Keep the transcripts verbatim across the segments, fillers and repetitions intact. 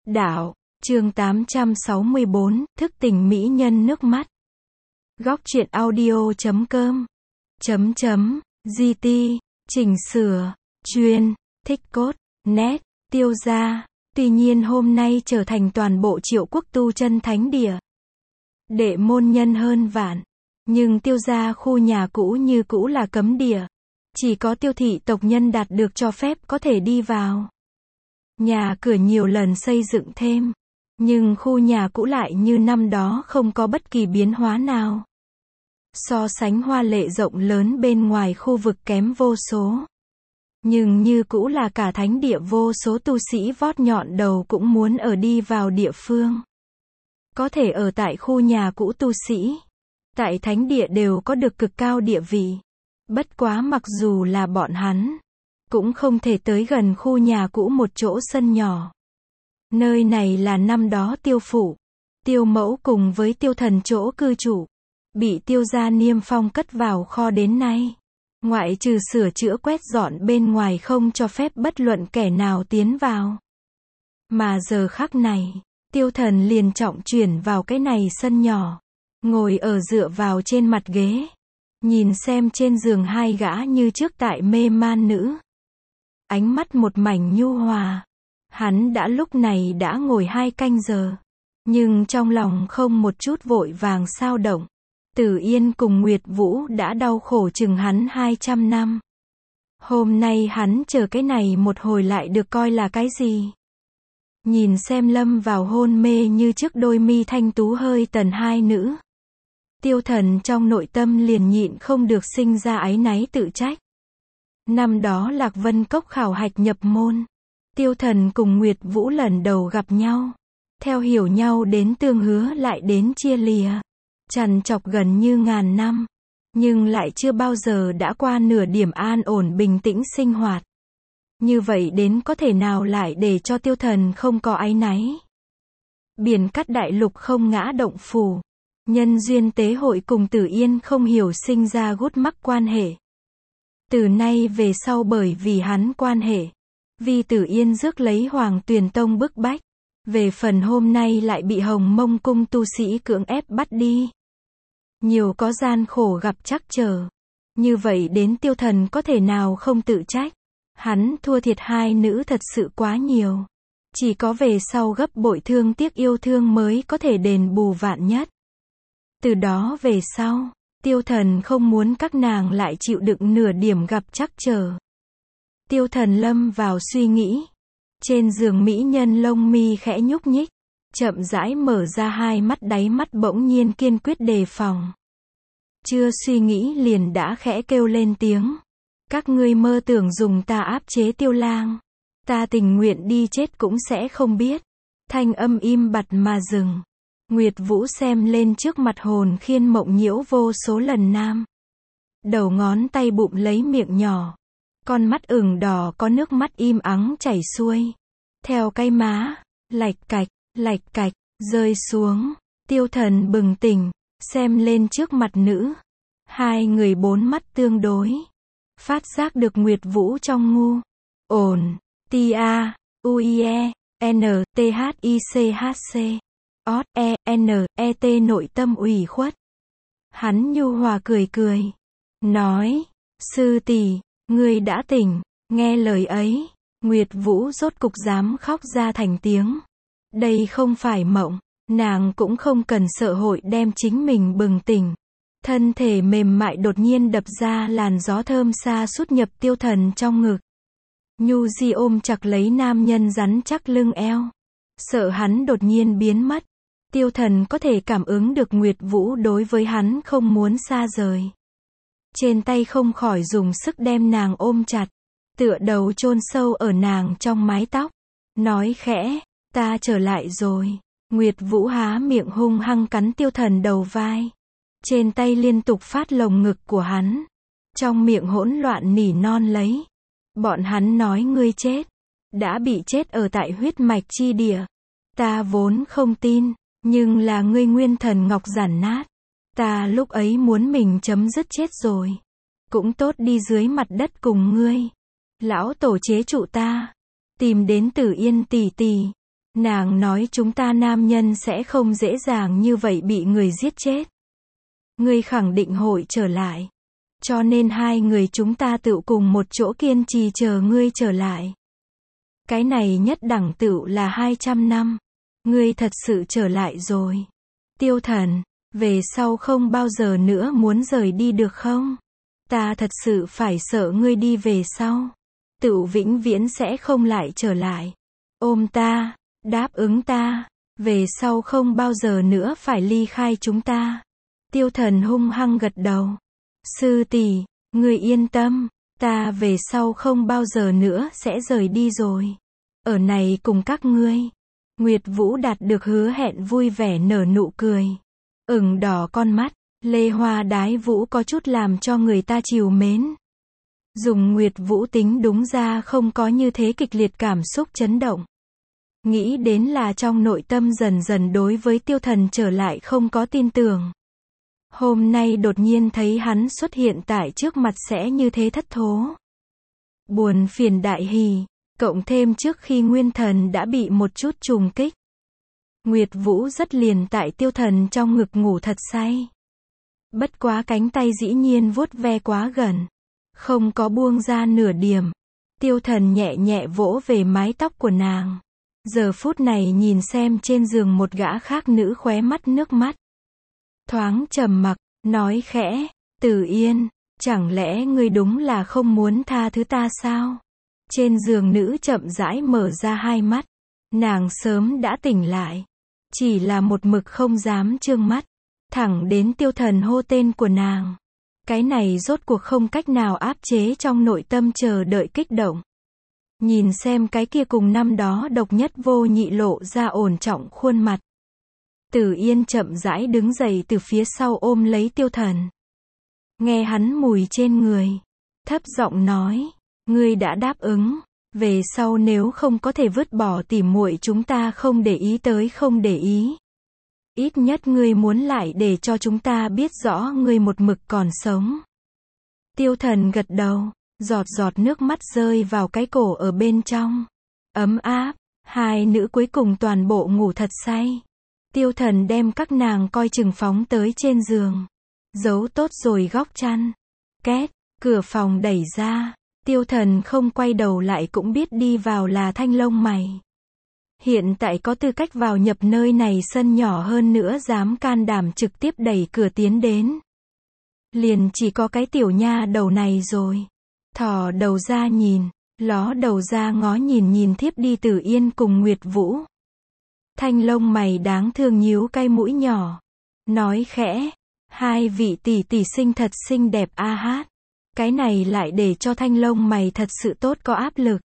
Đạo, chương tám trăm sáu mươi bốn, thức tỉnh mỹ nhân nước mắt. Góc truyện audio chấm com chấm chấm gt chỉnh sửa chuyên thích cốt net tiêu gia. Tuy nhiên hôm nay trở thành toàn bộ Triệu Quốc tu chân thánh địa, đệ môn nhân hơn vạn, nhưng tiêu gia khu nhà cũ như cũ là cấm địa, chỉ có tiêu thị tộc nhân đạt được cho phép có thể đi vào. Nhà cửa nhiều lần xây dựng thêm, nhưng khu nhà cũ lại như năm đó không có bất kỳ biến hóa nào. So sánh hoa lệ rộng lớn bên ngoài khu vực kém vô số, nhưng như cũ là cả thánh địa vô số tu sĩ vót nhọn đầu cũng muốn ở đi vào địa phương. Có thể ở tại khu nhà cũ tu sĩ, tại thánh địa đều có được cực cao địa vị. Bất quá mặc dù là bọn hắn, cũng không thể tới gần khu nhà cũ một chỗ sân nhỏ. Nơi này là năm đó tiêu phủ, tiêu mẫu cùng với tiêu thần chỗ cư trụ, bị tiêu gia niêm phong cất vào kho đến nay. Ngoại trừ sửa chữa quét dọn bên ngoài không cho phép bất luận kẻ nào tiến vào. Mà giờ khắc này, tiêu thần liền trọng chuyển vào cái này sân nhỏ, ngồi ở dựa vào trên mặt ghế, nhìn xem trên giường hai gã như trước tại mê man nữ. Ánh mắt một mảnh nhu hòa. Hắn đã lúc này đã ngồi hai canh giờ, nhưng trong lòng không một chút vội vàng sao động. Tử Yên cùng Nguyệt Vũ đã đau khổ chừng hắn hai trăm năm. Hôm nay hắn chờ cái này một hồi lại được coi là cái gì? Nhìn xem lâm vào hôn mê như trước đôi mi thanh tú hơi tần hai nữ, tiêu thần trong nội tâm liền nhịn không được sinh ra áy náy tự trách. Năm đó Lạc Vân Cốc khảo hạch nhập môn, tiêu thần cùng Nguyệt Vũ lần đầu gặp nhau, theo hiểu nhau đến tương hứa lại đến chia lìa, trằn trọc gần như ngàn năm, nhưng lại chưa bao giờ đã qua nửa điểm an ổn bình tĩnh sinh hoạt. Như vậy đến có thể nào lại để cho tiêu thần không có áy náy? Biển cắt đại lục không ngã động phủ, nhân duyên tế hội cùng Tử Yên không hiểu sinh ra gút mắc quan hệ. Từ nay về sau bởi vì hắn quan hệ, vì Tử Yên rước lấy Hoàng Tuyền Tông bức bách, về phần hôm nay lại bị Hồng Mông cung tu sĩ cưỡng ép bắt đi. Nhiều có gian khổ gặp trắc trở. Như vậy đến tiêu thần có thể nào không tự trách. Hắn thua thiệt hai nữ thật sự quá nhiều. Chỉ có về sau gấp bội thương tiếc yêu thương mới có thể đền bù vạn nhất. Từ đó về sau, tiêu thần không muốn các nàng lại chịu đựng nửa điểm gặp trắc trở. Tiêu thần lâm vào suy nghĩ. Trên giường mỹ nhân lông mi khẽ nhúc nhích, chậm rãi mở ra hai mắt, đáy mắt bỗng nhiên kiên quyết đề phòng. Chưa suy nghĩ liền đã khẽ kêu lên tiếng. Các ngươi mơ tưởng dùng ta áp chế Tiêu Lang, ta tình nguyện đi chết cũng sẽ không biết. Thanh âm im bặt mà dừng. Nguyệt Vũ xem lên trước mặt hồn khiên mộng nhiễu vô số lần nam. Đầu ngón tay bụng lấy miệng nhỏ, con mắt ửng đỏ có nước mắt im ắng chảy xuôi, theo cái má, lạch cạch, lạch cạch, rơi xuống. Tiêu thần bừng tỉnh, xem lên trước mặt nữ. Hai người bốn mắt tương đối, phát giác được Nguyệt Vũ trong ngu, ổn, T A, U I E, N, T H I C H C, O, E, N, E T nội tâm ủy khuất. Hắn nhu hòa cười cười, nói, sư tỷ, ngươi đã tỉnh. Nghe lời ấy, Nguyệt Vũ rốt cục dám khóc ra thành tiếng. Đây không phải mộng, nàng cũng không cần sợ hội đem chính mình bừng tỉnh. Thân thể mềm mại đột nhiên đập ra làn gió thơm xa sút nhập tiêu thần trong ngực. Nhu di ôm chặt lấy nam nhân rắn chắc lưng eo. Sợ hắn đột nhiên biến mất. Tiêu thần có thể cảm ứng được Nguyệt Vũ đối với hắn không muốn xa rời. Trên tay không khỏi dùng sức đem nàng ôm chặt, tựa đầu chôn sâu ở nàng trong mái tóc. Nói khẽ, ta trở lại rồi. Nguyệt Vũ há miệng hung hăng cắn tiêu thần đầu vai. Trên tay liên tục phát lồng ngực của hắn. Trong miệng hỗn loạn nỉ non lấy. Bọn hắn nói ngươi chết. Đã bị chết ở tại huyết mạch chi địa. Ta vốn không tin. Nhưng là ngươi nguyên thần ngọc giản nát. Ta lúc ấy muốn mình chấm dứt chết rồi. Cũng tốt đi dưới mặt đất cùng ngươi. Lão tổ chế trụ ta. Tìm đến Tử Yên tỷ tỷ. Nàng nói chúng ta nam nhân sẽ không dễ dàng như vậy bị người giết chết. Ngươi khẳng định hội trở lại. Cho nên hai người chúng ta tựu cùng một chỗ kiên trì chờ ngươi trở lại. Cái này nhất đẳng tựu là hai trăm năm. Ngươi thật sự trở lại rồi. Tiêu Thần, về sau không bao giờ nữa muốn rời đi được không? Ta thật sự phải sợ ngươi đi về sau. Tựu vĩnh viễn sẽ không lại trở lại. Ôm ta, đáp ứng ta, về sau không bao giờ nữa phải ly khai chúng ta. Tiêu Thần hung hăng gật đầu. Sư tỷ, ngươi yên tâm, ta về sau không bao giờ nữa sẽ rời đi rồi. Ở này cùng các ngươi. Nguyệt Vũ đạt được hứa hẹn vui vẻ nở nụ cười. Ửng đỏ con mắt, Lê Hoa Đái Vũ có chút làm cho người ta trìu mến. Dùng Nguyệt Vũ tính đúng ra không có như thế kịch liệt cảm xúc chấn động. Nghĩ đến là trong nội tâm dần dần đối với Tiêu Thần trở lại không có tin tưởng. Hôm nay đột nhiên thấy hắn xuất hiện tại trước mặt sẽ như thế thất thố. Buồn phiền đại hỉ, cộng thêm trước khi Nguyên Thần đã bị một chút trùng kích. Nguyệt Vũ rất liền tại Tiêu Thần trong ngực ngủ thật say. Bất quá cánh tay dĩ nhiên vuốt ve quá gần. Không có buông ra nửa điểm. Tiêu Thần nhẹ nhẹ vỗ về mái tóc của nàng. Giờ phút này nhìn xem trên giường một gã khác nữ khóe mắt nước mắt. Thoáng trầm mặc, nói khẽ, Tử Yên, chẳng lẽ ngươi đúng là không muốn tha thứ ta sao? Trên giường nữ chậm rãi mở ra hai mắt. Nàng sớm đã tỉnh lại. Chỉ là một mực không dám trương mắt. Thẳng đến Tiêu Thần hô tên của nàng. Cái này rốt cuộc không cách nào áp chế trong nội tâm chờ đợi kích động. Nhìn xem cái kia cùng năm đó độc nhất vô nhị lộ ra ổn trọng khuôn mặt. Tử Yên chậm rãi đứng dậy từ phía sau ôm lấy Tiêu Thần. Nghe hắn mùi trên người. Thấp giọng nói, ngươi đã đáp ứng. Về sau nếu không có thể vứt bỏ tỉ muội chúng ta không để ý tới không để ý. Ít nhất ngươi muốn lại để cho chúng ta biết rõ ngươi một mực còn sống. Tiêu Thần gật đầu, giọt giọt nước mắt rơi vào cái cổ ở bên trong. Ấm áp, hai nữ cuối cùng toàn bộ ngủ thật say. Tiêu Thần đem các nàng coi chừng phóng tới trên giường. Giấu tốt rồi góc chăn. Két, cửa phòng đẩy ra. Tiêu Thần không quay đầu lại cũng biết đi vào là Thanh Lông Mày. Hiện tại có tư cách vào nhập nơi này sân nhỏ hơn nữa dám can đảm trực tiếp đẩy cửa tiến đến. Liền chỉ có cái tiểu nha đầu này rồi. Thò đầu ra nhìn, ló đầu ra ngó nhìn nhìn thiếp đi Tử Yên cùng Nguyệt Vũ. Thanh Lông Mày đáng thương nhíu cái mũi nhỏ. Nói khẽ, hai vị tỷ tỷ sinh thật xinh đẹp a hát. Cái này lại để cho Thanh Lông Mày thật sự tốt có áp lực.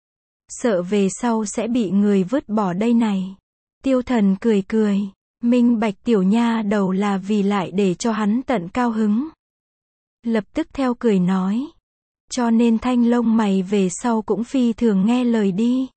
Sợ về sau sẽ bị người vứt bỏ đây này. Tiêu Thần cười cười, minh bạch tiểu nha đầu là vì lại để cho hắn tận cao hứng. Lập tức theo cười nói. Cho nên Thanh Lông Mày về sau cũng phi thường nghe lời đi.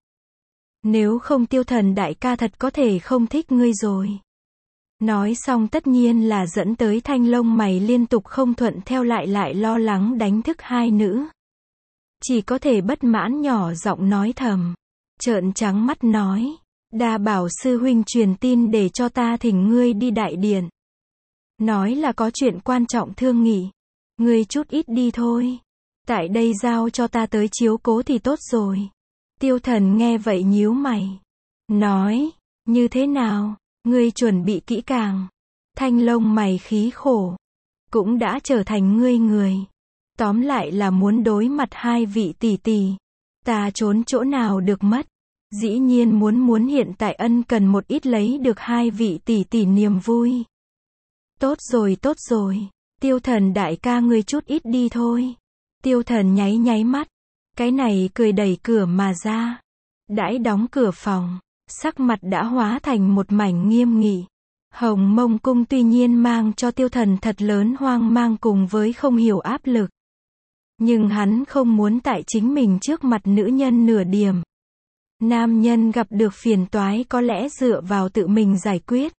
Nếu không Tiêu Thần đại ca thật có thể không thích ngươi rồi. Nói xong tất nhiên là dẫn tới Thanh Lông Mày liên tục không thuận theo lại lại lo lắng đánh thức hai nữ. Chỉ có thể bất mãn nhỏ giọng nói thầm. Trợn trắng mắt nói. Đa bảo sư huynh truyền tin để cho ta thỉnh ngươi đi đại điện. Nói là có chuyện quan trọng thương nghị. Ngươi chút ít đi thôi. Tại đây giao cho ta tới chiếu cố thì tốt rồi. Tiêu Thần nghe vậy nhíu mày. Nói. Như thế nào? Ngươi chuẩn bị kỹ càng. Thanh Lông Mày khí khổ. Cũng đã trở thành ngươi người. Tóm lại là muốn đối mặt hai vị tỷ tỷ. Ta trốn chỗ nào được mất. Dĩ nhiên muốn muốn hiện tại ân cần một ít lấy được hai vị tỷ tỷ niềm vui. Tốt rồi tốt rồi. Tiêu Thần đại ca ngươi chút ít đi thôi. Tiêu Thần nháy nháy mắt. Cái này cười đẩy cửa mà ra. Đãi đóng cửa phòng. Sắc mặt đã hóa thành một mảnh nghiêm nghị. Hồng Mông Cung tuy nhiên mang cho Tiêu Thần thật lớn hoang mang cùng với không hiểu áp lực. Nhưng hắn không muốn tại chính mình trước mặt nữ nhân nửa điểm. Nam nhân gặp được phiền toái có lẽ dựa vào tự mình giải quyết.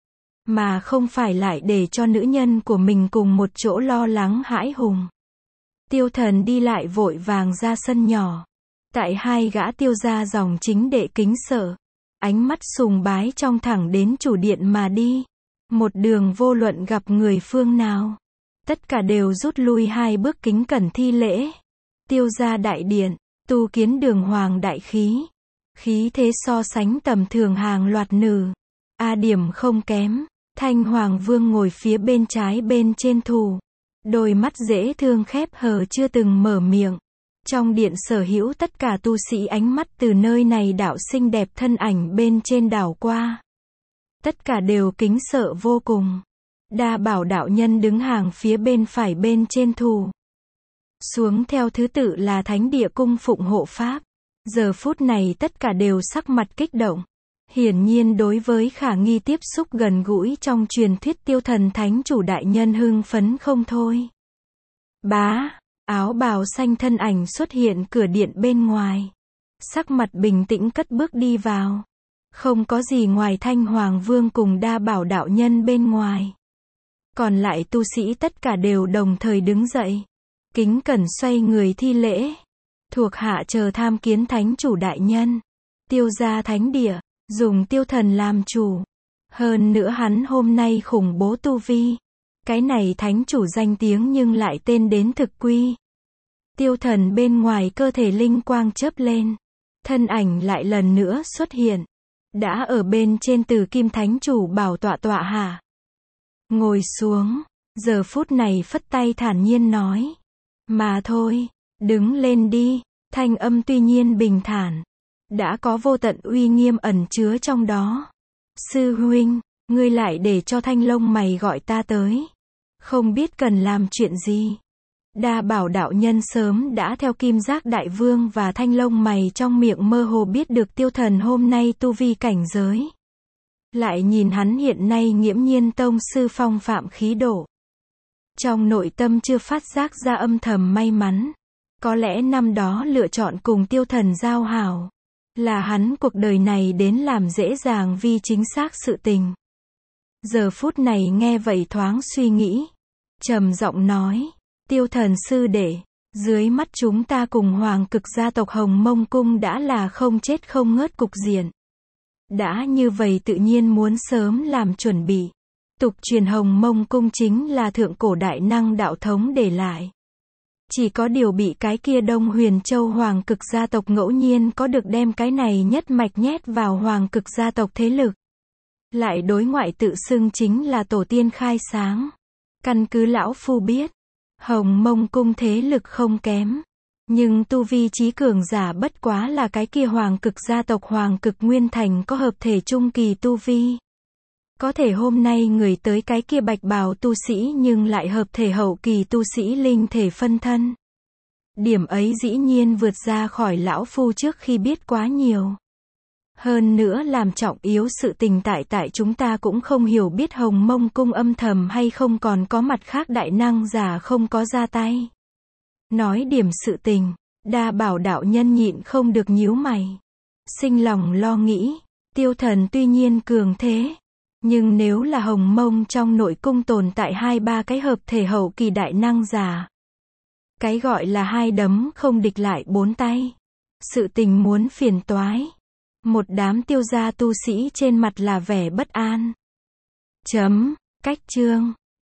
Mà không phải lại để cho nữ nhân của mình cùng một chỗ lo lắng hãi hùng. Tiêu Thần đi lại vội vàng ra sân nhỏ. Tại hai gã tiêu gia dòng chính đệ kính sợ. ánh mắt sùng bái trong thẳng đến chủ điện mà đi. Một đường vô luận gặp người phương nào, tất cả đều rút lui hai bước kính cẩn thi lễ. Tiêu gia đại điện, tu kiến đường hoàng đại khí. Khí thế so sánh tầm thường hàng loạt nữ. A điểm không kém. Thanh Hoàng Vương ngồi phía bên trái bên trên thủ. Đôi mắt dễ thương khép hờ chưa từng mở miệng. Trong điện sở hữu tất cả tu sĩ ánh mắt từ nơi này đạo xinh đẹp thân ảnh bên trên đảo qua. Tất cả đều kính sợ vô cùng. Đa Bảo đạo nhân đứng hàng phía bên phải bên trên thủ. Xuống theo thứ tự là Thánh Địa cung phụng hộ pháp. Giờ phút này tất cả đều sắc mặt kích động. Hiển nhiên đối với khả nghi tiếp xúc gần gũi trong truyền thuyết Tiêu Thần Thánh Chủ đại nhân hưng phấn không thôi. Bá, áo bào xanh thân ảnh xuất hiện cửa điện bên ngoài. Sắc mặt bình tĩnh cất bước đi vào. Không có gì ngoài Thanh Hoàng Vương cùng Đa Bảo đạo nhân bên ngoài. Còn lại tu sĩ tất cả đều đồng thời đứng dậy. Kính cẩn xoay người thi lễ. Thuộc hạ chờ tham kiến Thánh Chủ đại nhân. Tiêu gia thánh địa, dùng Tiêu Thần làm chủ. Hơn nữa hắn hôm nay khủng bố tu vi. Cái này Thánh Chủ danh tiếng nhưng lại tên đến thực quy. Tiêu Thần bên ngoài cơ thể linh quang chớp lên. Thân ảnh lại lần nữa xuất hiện. Đã ở bên trên Từ Kim Thánh Chủ bảo tọa tọa hạ. Ngồi xuống, giờ phút này phất tay thản nhiên nói. Mà thôi, đứng lên đi, thanh âm tuy nhiên bình thản. Đã có vô tận uy nghiêm ẩn chứa trong đó. Sư huynh, ngươi lại để cho Thanh lông mày gọi ta tới. Không biết cần làm chuyện gì. Đa Bảo đạo nhân sớm đã theo Kim Giác Đại Vương và Thanh lông mày trong miệng mơ hồ biết được Tiêu Thần hôm nay tu vi cảnh giới. Lại nhìn hắn hiện nay nghiễm nhiên tông sư phong phạm khí độ. Trong nội tâm chưa phát giác ra âm thầm may mắn. Có lẽ năm đó lựa chọn cùng Tiêu Thần giao hảo. Là hắn cuộc đời này đến làm dễ dàng vì chính xác sự tình. Giờ phút này nghe vậy thoáng suy nghĩ. Trầm giọng nói. Tiêu Thần sư đệ. Dưới mắt chúng ta cùng hoàng cực gia tộc Hồng Mông Cung đã là không chết không ngớt cục diện. Đã như vậy tự nhiên muốn sớm làm chuẩn bị. Tục truyền Hồng Mông Cung chính là thượng cổ đại năng đạo thống để lại. Chỉ có điều bị cái kia Đông Huyền Châu hoàng cực gia tộc ngẫu nhiên có được đem cái này nhất mạch nhét vào hoàng cực gia tộc thế lực. Lại đối ngoại tự xưng chính là tổ tiên khai sáng. Căn cứ lão phu biết, Hồng Mông Cung thế lực không kém. Nhưng tu vi trí cường giả bất quá là cái kia hoàng cực gia tộc Hoàng Cực Nguyên Thành có hợp thể trung kỳ tu vi. Có thể hôm nay người tới cái kia bạch bào tu sĩ nhưng lại hợp thể hậu kỳ tu sĩ linh thể phân thân. Điểm ấy dĩ nhiên vượt ra khỏi lão phu trước khi biết quá nhiều. Hơn nữa làm trọng yếu sự tình tại tại chúng ta cũng không hiểu biết Hồng Mông Cung âm thầm hay không còn có mặt khác đại năng giả không có ra tay. Nói điểm sự tình, Đa Bảo đạo nhân nhịn không được nhíu mày. Sinh lòng lo nghĩ, Tiêu Thần tuy nhiên cường thế. Nhưng nếu là Hồng Mông trong nội cung tồn tại hai ba cái hợp thể hậu kỳ đại năng giả. Cái gọi là hai đấm không địch lại bốn tay. Sự tình muốn phiền toái. Một đám tiêu gia tu sĩ trên mặt là vẻ bất an. Chấm, cách chương.